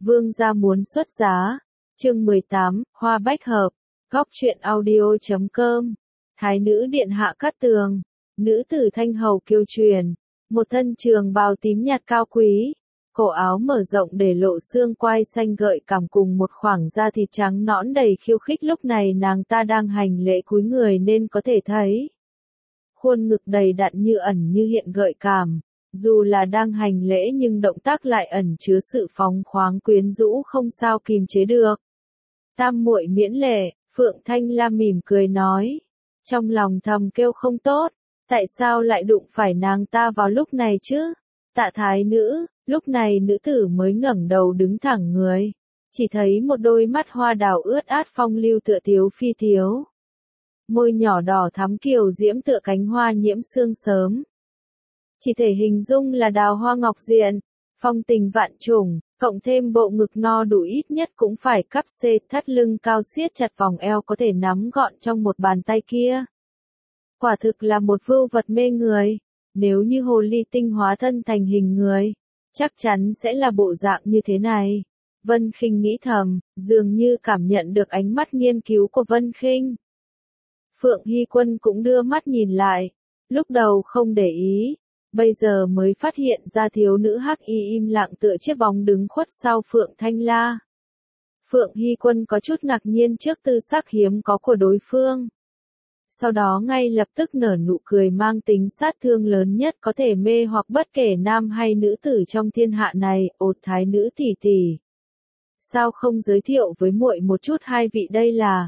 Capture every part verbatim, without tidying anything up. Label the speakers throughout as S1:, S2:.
S1: Vương gia muốn xuất giá. Chương mười tám, Hoa Bách Hợp. Góc truyện audio chấm com. Thái nữ điện hạ Cát Tường. Nữ tử thanh hầu kiêu truyền. Một thân trường bào tím nhạt cao quý. Cổ áo mở rộng để lộ xương quai xanh gợi cảm cùng một khoảng da thịt trắng nõn đầy khiêu khích, lúc này nàng ta đang hành lễ cúi người nên có thể thấy. Khuôn ngực đầy đặn như ẩn như hiện gợi cảm. Dù là đang hành lễ nhưng động tác lại ẩn chứa sự phóng khoáng quyến rũ không sao kìm chế được. Tam muội miễn lễ, Phượng Thanh La mỉm cười nói. Trong lòng thầm kêu không tốt, tại sao lại đụng phải nàng ta vào lúc này chứ? Tạ thái nữ, lúc này nữ tử mới ngẩng đầu đứng thẳng người. Chỉ thấy một đôi mắt hoa đào ướt át phong lưu tựa tiếu phi tiếu. Môi nhỏ đỏ thắm kiều diễm tựa cánh hoa nhiễm sương sớm. Chỉ thể hình dung là đào hoa ngọc diện, phong tình vạn trùng, cộng thêm bộ ngực no đủ ít nhất cũng phải cắp xê, thắt lưng cao siết chặt vòng eo có thể nắm gọn trong một bàn tay kia. Quả thực là một vưu vật mê người, nếu như hồ ly tinh hóa thân thành hình người, chắc chắn sẽ là bộ dạng như thế này. Vân Khinh nghĩ thầm, dường như cảm nhận được ánh mắt nghiên cứu của Vân Khinh. Phượng Hy Quân cũng đưa mắt nhìn lại, lúc đầu không để ý. Bây giờ mới phát hiện ra thiếu nữ hắc y im lặng tựa chiếc bóng đứng khuất sau Phượng Thanh La. Phượng Hy Quân có chút ngạc nhiên trước tư sắc hiếm có của đối phương. Sau đó ngay lập tức nở nụ cười mang tính sát thương lớn nhất có thể mê hoặc bất kể nam hay nữ tử trong thiên hạ này. Ột thái nữ tỷ tỷ, sao không giới thiệu với muội một chút hai vị đây là?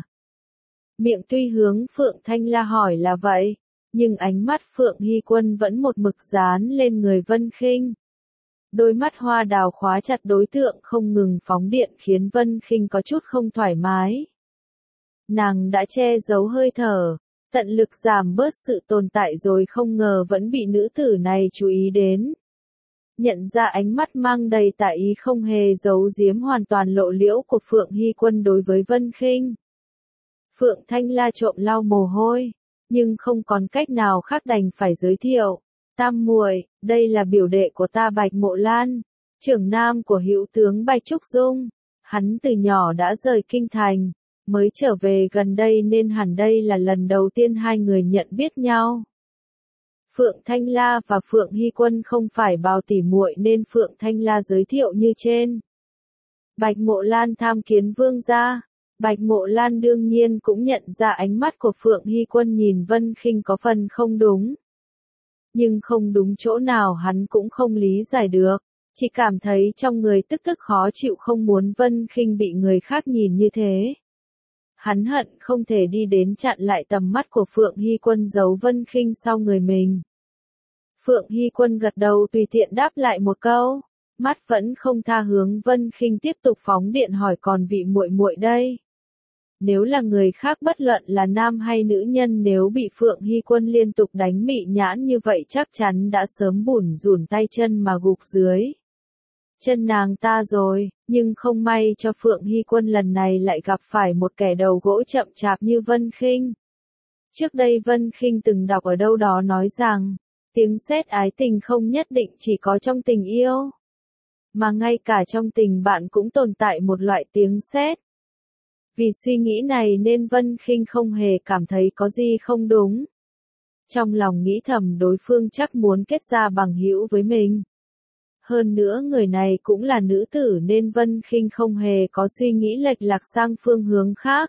S1: Miệng tuy hướng Phượng Thanh La hỏi là vậy, nhưng ánh mắt Phượng Hy Quân vẫn một mực dán lên người Vân Khinh. Đôi mắt hoa đào khóa chặt đối tượng không ngừng phóng điện khiến Vân Khinh có chút không thoải mái. Nàng đã che giấu hơi thở, tận lực giảm bớt sự tồn tại rồi không ngờ vẫn bị nữ tử này chú ý đến. Nhận ra ánh mắt mang đầy tà ý không hề giấu giếm hoàn toàn lộ liễu của Phượng Hy Quân đối với Vân Khinh. Phượng Thanh La trộm lau mồ hôi, nhưng không còn cách nào khác đành phải giới thiệu. Tam muội, đây là biểu đệ của ta Bạch Mộ Lan, trưởng nam của hữu tướng Bạch Trúc Dung. Hắn từ nhỏ đã rời kinh thành, mới trở về gần đây nên hẳn đây là lần đầu tiên hai người nhận biết nhau. Phượng Thanh La và Phượng Hy Quân không phải bào tỉ muội nên Phượng Thanh La giới thiệu như trên. Bạch Mộ Lan tham kiến vương gia. Bạch Mộ Lan đương nhiên cũng nhận ra ánh mắt của Phượng Hy Quân nhìn Vân Khinh có phần không đúng. Nhưng không đúng chỗ nào hắn cũng không lý giải được, chỉ cảm thấy trong người tức tức khó chịu không muốn Vân Khinh bị người khác nhìn như thế. Hắn hận không thể đi đến chặn lại tầm mắt của Phượng Hy Quân giấu Vân Khinh sau người mình. Phượng Hy Quân gật đầu tùy tiện đáp lại một câu, mắt vẫn không tha hướng Vân Khinh tiếp tục phóng điện hỏi còn vị muội muội đây. Nếu là người khác bất luận là nam hay nữ nhân nếu bị Phượng Hy Quân liên tục đánh mị nhãn như vậy chắc chắn đã sớm bủn rủn tay chân mà gục dưới chân nàng ta rồi, nhưng không may cho Phượng Hy Quân lần này lại gặp phải một kẻ đầu gỗ chậm chạp như Vân Khinh. Trước đây Vân Khinh từng đọc ở đâu đó nói rằng, tiếng sét ái tình không nhất định chỉ có trong tình yêu, mà ngay cả trong tình bạn cũng tồn tại một loại tiếng sét. Vì suy nghĩ này nên Vân Khinh không hề cảm thấy có gì không đúng. Trong lòng nghĩ thầm đối phương chắc muốn kết giao bằng hữu với mình. Hơn nữa người này cũng là nữ tử nên Vân Khinh không hề có suy nghĩ lệch lạc sang phương hướng khác.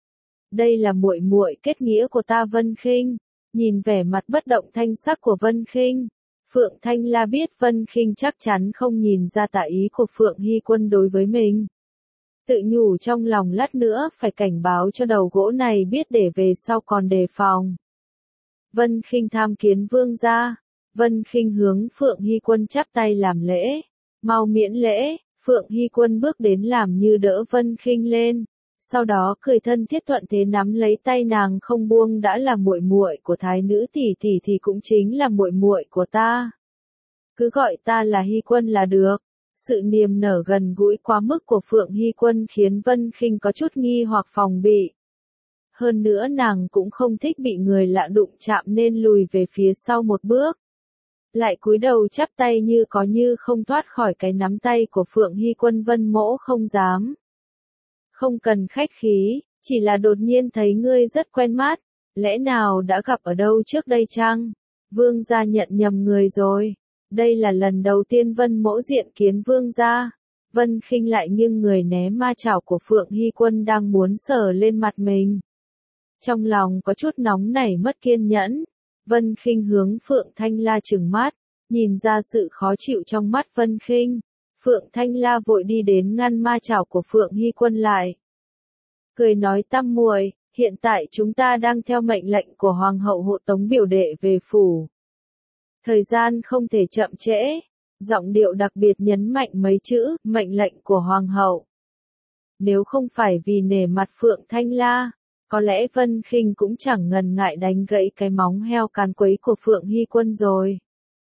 S1: Đây là muội muội kết nghĩa của ta Vân Khinh. Nhìn vẻ mặt bất động thanh sắc của Vân Khinh, Phượng Thanh La biết Vân Khinh chắc chắn không nhìn ra tà ý của Phượng Hy Quân đối với mình. Tự nhủ trong lòng lát nữa phải cảnh báo cho đầu gỗ này biết để về sau còn đề phòng. Vân Khinh tham kiến vương gia. Vân Khinh hướng Phượng Hy Quân chắp tay làm lễ. Mau miễn lễ. Phượng Hy Quân bước đến làm như đỡ Vân Khinh lên. Sau đó cười thân thiết thuận thế nắm lấy tay nàng không buông, đã là muội muội của thái nữ tỷ tỷ thì cũng chính là muội muội của ta. Cứ gọi ta là Hy Quân là được. Sự niềm nở gần gũi quá mức của Phượng Hy Quân khiến Vân Khinh có chút nghi hoặc phòng bị. Hơn nữa nàng cũng không thích bị người lạ đụng chạm nên lùi về phía sau một bước. lại cúi đầu chắp tay như có như không thoát khỏi cái nắm tay của Phượng Hy Quân. Vân Mỗ không dám. Không cần khách khí, chỉ là đột nhiên thấy ngươi rất quen mắt, lẽ nào đã gặp ở đâu trước đây chăng? Vương gia nhận nhầm người rồi, đây là lần đầu tiên Vân Mỗ diện kiến vương gia. Vân Khinh lại nghiêng người né ma chảo của Phượng Hy Quân đang muốn sờ lên mặt mình. Trong lòng có chút nóng nảy mất kiên nhẫn, Vân Khinh hướng Phượng Thanh La trừng mắt, nhìn ra sự khó chịu trong mắt Vân Khinh. Phượng Thanh La vội đi đến ngăn ma chảo của Phượng Hy Quân lại. Cười nói tam muội, hiện tại chúng ta đang theo mệnh lệnh của Hoàng hậu hộ tống biểu đệ về phủ. Thời gian không thể chậm trễ. Giọng điệu đặc biệt nhấn mạnh mấy chữ, mệnh lệnh của Hoàng hậu. Nếu không phải vì nể mặt Phượng Thanh La, có lẽ Vân Khinh cũng chẳng ngần ngại đánh gãy cái móng heo càn quấy của Phượng Hy Quân rồi.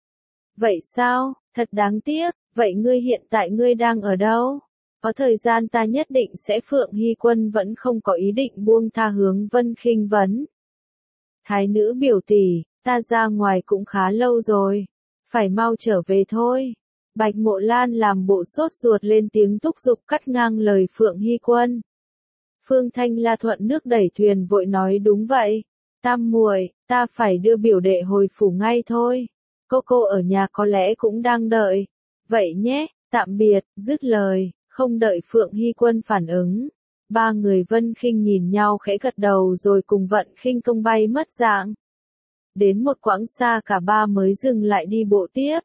S1: Vậy sao, thật đáng tiếc, vậy ngươi hiện tại ngươi đang ở đâu? Có thời gian ta nhất định sẽ. Phượng Hy Quân vẫn không có ý định buông tha hướng Vân Khinh vấn. Thái nữ biểu tỷ, ta ra ngoài cũng khá lâu rồi, phải mau trở về thôi. Bạch Mộ Lan làm bộ sốt ruột lên tiếng thúc giục cắt ngang lời Phượng Hy Quân. Phương Thanh La thuận nước đẩy thuyền vội nói đúng vậy. Tam muội, ta phải đưa biểu đệ hồi phủ ngay thôi. Cô cô ở nhà có lẽ cũng đang đợi. Vậy nhé, tạm biệt. Dứt lời, không đợi Phượng Hy Quân phản ứng. Ba người Vân Khinh nhìn nhau khẽ gật đầu rồi cùng vận khinh công bay mất dạng. Đến một quãng xa cả ba mới dừng lại đi bộ tiếp.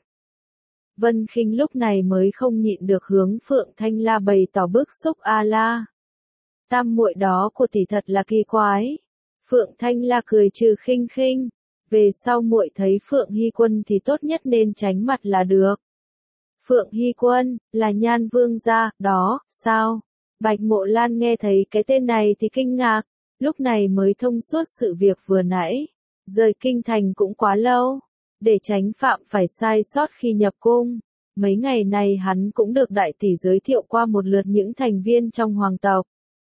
S1: Vân Khinh lúc này mới không nhịn được hướng Phượng Thanh La bày tỏ bức xúc. A la, tam muội đó của tỷ thật là kỳ quái. Phượng Thanh La cười trừ khinh khinh, về sau muội thấy Phượng Hy Quân thì tốt nhất nên tránh mặt là được. Phượng Hy Quân, là Nhan Vương gia, đó, sao? Bạch Mộ Lan nghe thấy cái tên này thì kinh ngạc, lúc này mới thông suốt sự việc vừa nãy. Rời kinh thành cũng quá lâu, để tránh phạm phải sai sót khi nhập cung. Mấy ngày này hắn cũng được đại tỷ giới thiệu qua một lượt những thành viên trong hoàng tộc.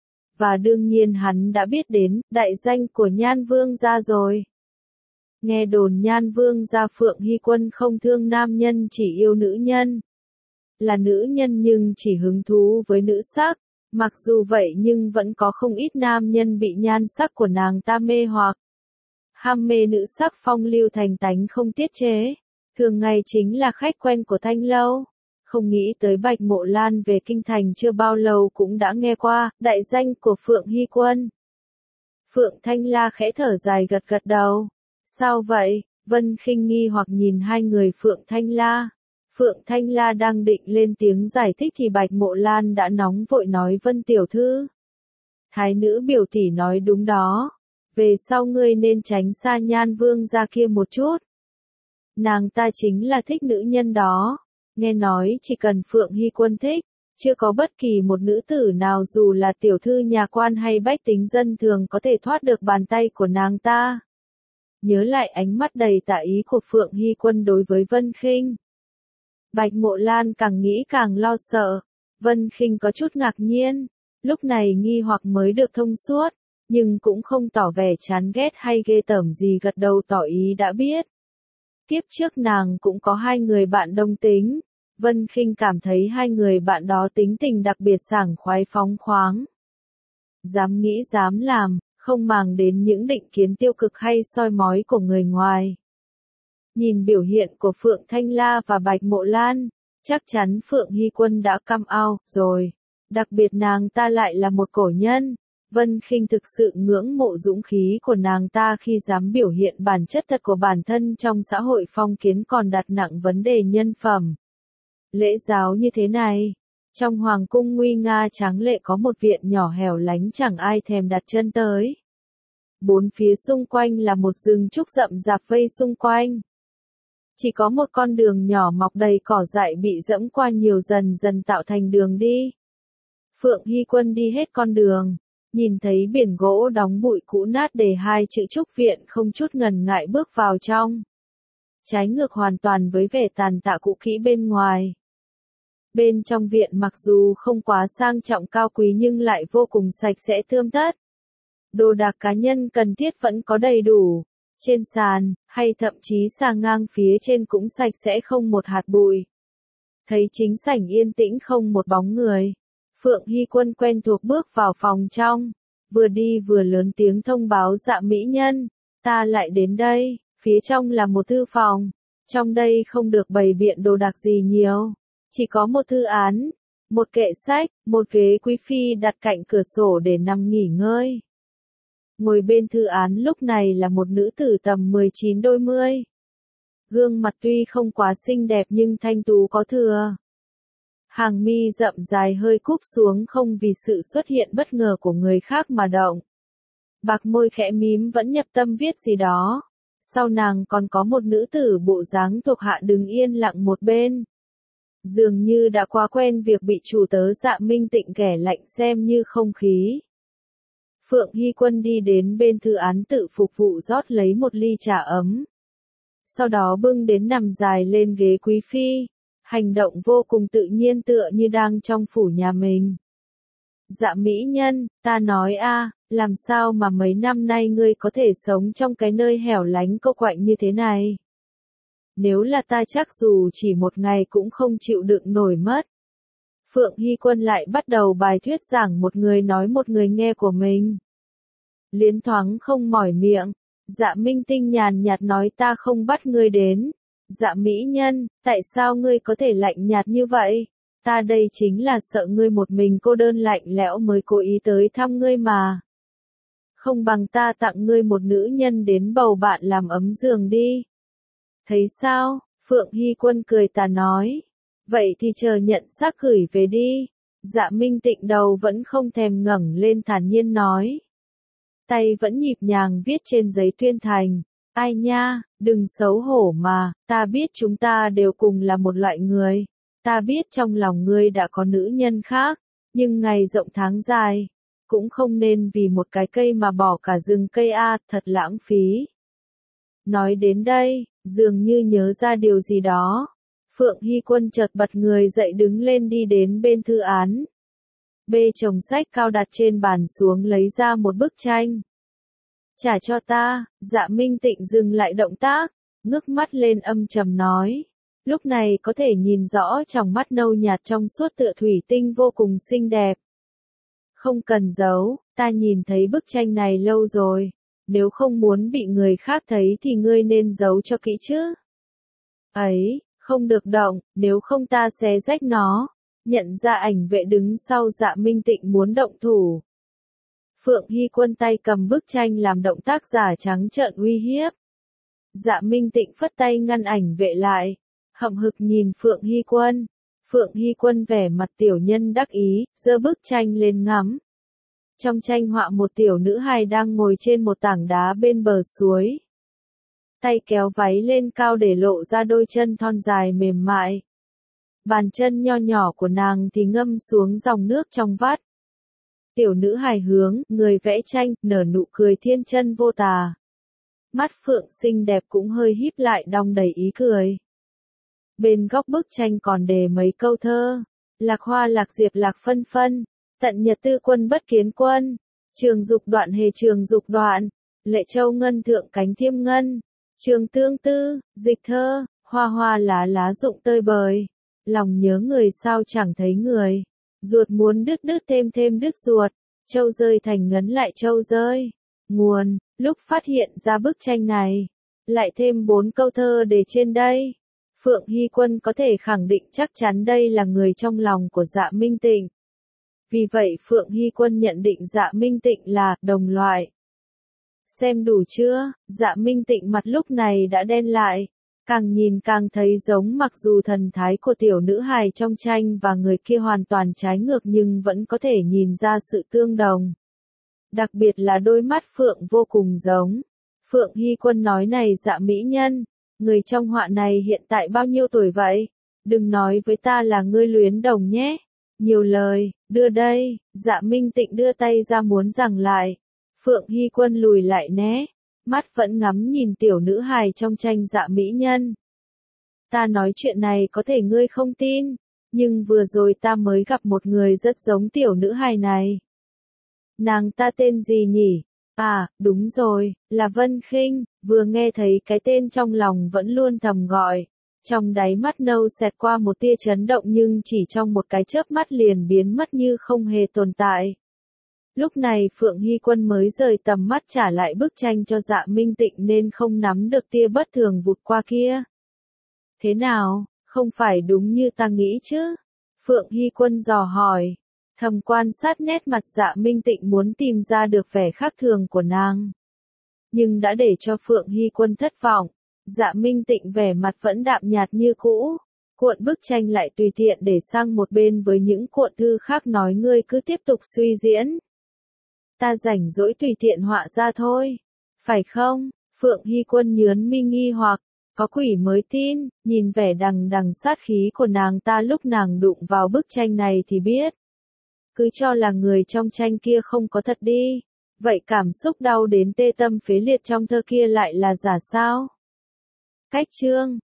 S1: Và đương nhiên hắn đã biết đến đại danh của Nhan Vương gia rồi. Nghe đồn Nhan Vương gia Phượng Hy Quân không thương nam nhân chỉ yêu nữ nhân. Là nữ nhân nhưng chỉ hứng thú với nữ sắc. Mặc dù vậy nhưng vẫn có không ít nam nhân bị nhan sắc của nàng ta mê hoặc. Ham mê nữ sắc phong lưu thành tánh không tiết chế. Thường ngày chính là khách quen của Thanh Lâu. Không nghĩ tới Bạch Mộ Lan về kinh thành chưa bao lâu cũng đã nghe qua đại danh của Phượng Hy Quân. Phượng Thanh La khẽ thở dài gật gật đầu. Sao vậy? Vân Khinh nghi hoặc nhìn hai người Phượng Thanh La. Phượng Thanh La đang định lên tiếng giải thích thì Bạch Mộ Lan đã nóng vội nói Vân tiểu thư. Thái nữ biểu tỷ nói đúng đó. Về sau ngươi nên tránh xa Nhan Vương gia kia một chút. Nàng ta chính là thích nữ nhân đó. Nghe nói chỉ cần Phượng Hy Quân thích, chưa có bất kỳ một nữ tử nào dù là tiểu thư nhà quan hay bách tính dân thường có thể thoát được bàn tay của nàng ta. Nhớ lại ánh mắt đầy tà ý của Phượng Hy Quân đối với Vân Khinh. Bạch Mộ Lan càng nghĩ càng lo sợ. Vân Khinh có chút ngạc nhiên. Lúc này nghi hoặc mới được thông suốt. Nhưng cũng không tỏ vẻ chán ghét hay ghê tởm gì, gật đầu tỏ ý đã biết. Tiếp trước nàng cũng có hai người bạn đồng tính. Vân Khinh cảm thấy hai người bạn đó tính tình đặc biệt sảng khoái phóng khoáng. Dám nghĩ dám làm, không màng đến những định kiến tiêu cực hay soi mói của người ngoài. Nhìn biểu hiện của Phượng Thanh La và Bạch Mộ Lan, chắc chắn Phượng Hy Quân đã căm ao rồi. Đặc biệt nàng ta lại là một cổ nhân. Vân Khinh thực sự ngưỡng mộ dũng khí của nàng ta khi dám biểu hiện bản chất thật của bản thân trong xã hội phong kiến còn đặt nặng vấn đề nhân phẩm. Lễ giáo như thế này, trong hoàng cung nguy nga tráng lệ có một viện nhỏ hẻo lánh chẳng ai thèm đặt chân tới. Bốn phía xung quanh là một rừng trúc rậm rạp vây xung quanh. Chỉ có một con đường nhỏ mọc đầy cỏ dại bị dẫm qua nhiều dần dần tạo thành đường đi. Phượng Hy Quân đi hết con đường. Nhìn thấy biển gỗ đóng bụi cũ nát để hai chữ trúc viện không chút ngần ngại bước vào trong. Trái ngược hoàn toàn với vẻ tàn tạ cũ kỹ bên ngoài. Bên trong viện mặc dù không quá sang trọng cao quý nhưng lại vô cùng sạch sẽ tươm tất. Đồ đạc cá nhân cần thiết vẫn có đầy đủ. trên sàn, hay thậm chí xà ngang phía trên cũng sạch sẽ không một hạt bụi. Thấy chính sảnh yên tĩnh không một bóng người. Phượng Hy Quân quen thuộc bước vào phòng trong, vừa đi vừa lớn tiếng thông báo Dạ mỹ nhân, ta lại đến đây, phía trong là một thư phòng, trong đây không được bày biện đồ đạc gì nhiều, chỉ có một thư án, một kệ sách, một ghế quý phi đặt cạnh cửa sổ để nằm nghỉ ngơi. Ngồi bên thư án lúc này là một nữ tử tầm mười chín đôi mươi. Gương mặt tuy không quá xinh đẹp nhưng thanh tú có thừa. Hàng mi rậm dài hơi cúp xuống không vì sự xuất hiện bất ngờ của người khác mà động. Bạc môi khẽ mím vẫn nhập tâm viết gì đó. Sau nàng còn có một nữ tử bộ dáng thuộc hạ đứng yên lặng một bên. Dường như đã quá quen việc bị chủ tớ Dạ Minh Tịnh ghẻ lạnh xem như không khí. Phượng Hy Quân đi đến bên thư án tự phục vụ rót lấy một ly trà ấm. Sau đó bưng đến nằm dài lên ghế quý phi. Hành động vô cùng tự nhiên tựa như đang trong phủ nhà mình. Dạ mỹ nhân, ta nói a, làm sao mà mấy năm nay ngươi có thể sống trong cái nơi hẻo lánh cô quạnh như thế này? Nếu là ta chắc dù chỉ một ngày cũng không chịu đựng nổi mất. Phượng Hy Quân lại bắt đầu bài thuyết giảng một người nói một người nghe của mình. Liến thoáng không mỏi miệng, Dạ Minh Tinh nhàn nhạt nói ta không bắt ngươi đến. Dạ mỹ nhân, tại sao ngươi có thể lạnh nhạt như vậy? Ta đây chính là sợ ngươi một mình cô đơn lạnh lẽo mới cố ý tới thăm ngươi mà. Không bằng ta tặng ngươi một nữ nhân đến bầu bạn làm ấm giường đi. Thấy sao? Phượng Hy Quân cười tà nói. Vậy thì chờ nhận xác gửi về đi. Dạ Minh Tịnh đầu vẫn không thèm ngẩng lên thản nhiên nói. Tay vẫn nhịp nhàng viết trên giấy tuyên thành. Ai nha, đừng xấu hổ mà, ta biết chúng ta đều cùng là một loại người. Ta biết trong lòng ngươi đã có nữ nhân khác, nhưng ngày rộng tháng dài, cũng không nên vì một cái cây mà bỏ cả rừng cây a, thật lãng phí. Nói đến đây, dường như nhớ ra điều gì đó. Phượng Hy Quân chợt bật người dậy đứng lên đi đến bên thư án. Bê chồng sách cao đặt trên bàn xuống lấy ra một bức tranh. Trả cho ta, Dạ Minh Tịnh dừng lại động tác, ngước mắt lên âm trầm nói. Lúc này có thể nhìn rõ trong mắt nâu nhạt trong suốt tựa thủy tinh vô cùng xinh đẹp. Không cần giấu, ta nhìn thấy bức tranh này lâu rồi. Nếu không muốn bị người khác thấy thì ngươi nên giấu cho kỹ chứ. Ấy, không được động, nếu không ta xé rách nó. Nhận ra ảnh vệ đứng sau Dạ Minh Tịnh muốn động thủ. Phượng Hy Quân tay cầm bức tranh làm động tác giả trắng trợn uy hiếp. Dạ Minh Tịnh phất tay ngăn ảnh vệ lại. Hậm hực nhìn Phượng Hy Quân. Phượng Hy Quân vẻ mặt tiểu nhân đắc ý, giơ bức tranh lên ngắm. Trong tranh họa một tiểu nữ hài đang ngồi trên một tảng đá bên bờ suối. Tay kéo váy lên cao để lộ ra đôi chân thon dài mềm mại. Bàn chân nho nhỏ của nàng thì ngâm xuống dòng nước trong vắt. Tiểu nữ hài hướng, người vẽ tranh, nở nụ cười thiên chân vô tà. Mắt Phượng xinh đẹp cũng hơi híp lại đong đầy ý cười. Bên góc bức tranh còn đề mấy câu thơ. Lạc hoa lạc diệp lạc phân phân. Tận nhật tư quân bất kiến quân. Trường dục đoạn hề trường dục đoạn. Lệ châu ngân thượng cánh thiêm ngân. Trường tương tư, dịch thơ. Hoa hoa lá lá rụng tơi bời. Lòng nhớ người sao chẳng thấy người. Ruột muốn đứt đứt thêm thêm đứt ruột. Châu rơi thành ngấn lại châu rơi. Nguồn, lúc phát hiện ra bức tranh này. Lại thêm bốn câu thơ để trên đây. Phượng Hy Quân có thể khẳng định chắc chắn đây là người trong lòng của Dạ Minh Tịnh. Vì vậy Phượng Hy Quân nhận định Dạ Minh Tịnh là đồng loại. Xem đủ chưa? Dạ Minh Tịnh mặt lúc này đã đen lại. Càng nhìn càng thấy giống, mặc dù thần thái của tiểu nữ hài trong tranh và người kia hoàn toàn trái ngược nhưng vẫn có thể nhìn ra sự tương đồng. Đặc biệt là đôi mắt Phượng vô cùng giống. Phượng Hy Quân nói này Dạ mỹ nhân, người trong họa này hiện tại bao nhiêu tuổi vậy? Đừng nói với ta là ngươi luyến đồng nhé. Nhiều lời, đưa đây. Dạ Minh Tịnh đưa tay ra muốn giằng lại. Phượng Hy Quân lùi lại né. Mắt vẫn ngắm nhìn tiểu nữ hài trong tranh Dạ mỹ nhân. Ta nói chuyện này có thể ngươi không tin, nhưng vừa rồi ta mới gặp một người rất giống tiểu nữ hài này. Nàng ta tên gì nhỉ? À, đúng rồi, là Vân Khinh, vừa nghe thấy cái tên trong lòng vẫn luôn thầm gọi. Trong đáy mắt nâu xẹt qua một tia chấn động nhưng chỉ trong một cái chớp mắt liền biến mất như không hề tồn tại. Lúc này Phượng Hy Quân mới rời tầm mắt trả lại bức tranh cho Dạ Minh Tịnh nên không nắm được tia bất thường vụt qua kia. Thế nào, không phải đúng như ta nghĩ chứ? Phượng Hy Quân dò hỏi. Thầm quan sát nét mặt Dạ Minh Tịnh muốn tìm ra được vẻ khác thường của nàng. Nhưng đã để cho Phượng Hy Quân thất vọng. Dạ Minh Tịnh vẻ mặt vẫn đạm nhạt như cũ. Cuộn bức tranh lại tùy tiện để sang một bên với những cuộn thư khác nói ngươi cứ tiếp tục suy diễn. Ta rảnh rỗi tùy tiện họa ra thôi. Phải không? Phượng Hy Quân nhớn mi nghi hoặc. Có quỷ mới tin, nhìn vẻ đằng đằng sát khí của nàng ta lúc nàng đụng vào bức tranh này thì biết. Cứ cho là người trong tranh kia không có thật đi. Vậy cảm xúc đau đến tê tâm phế liệt trong thơ kia lại là giả sao? Cách chương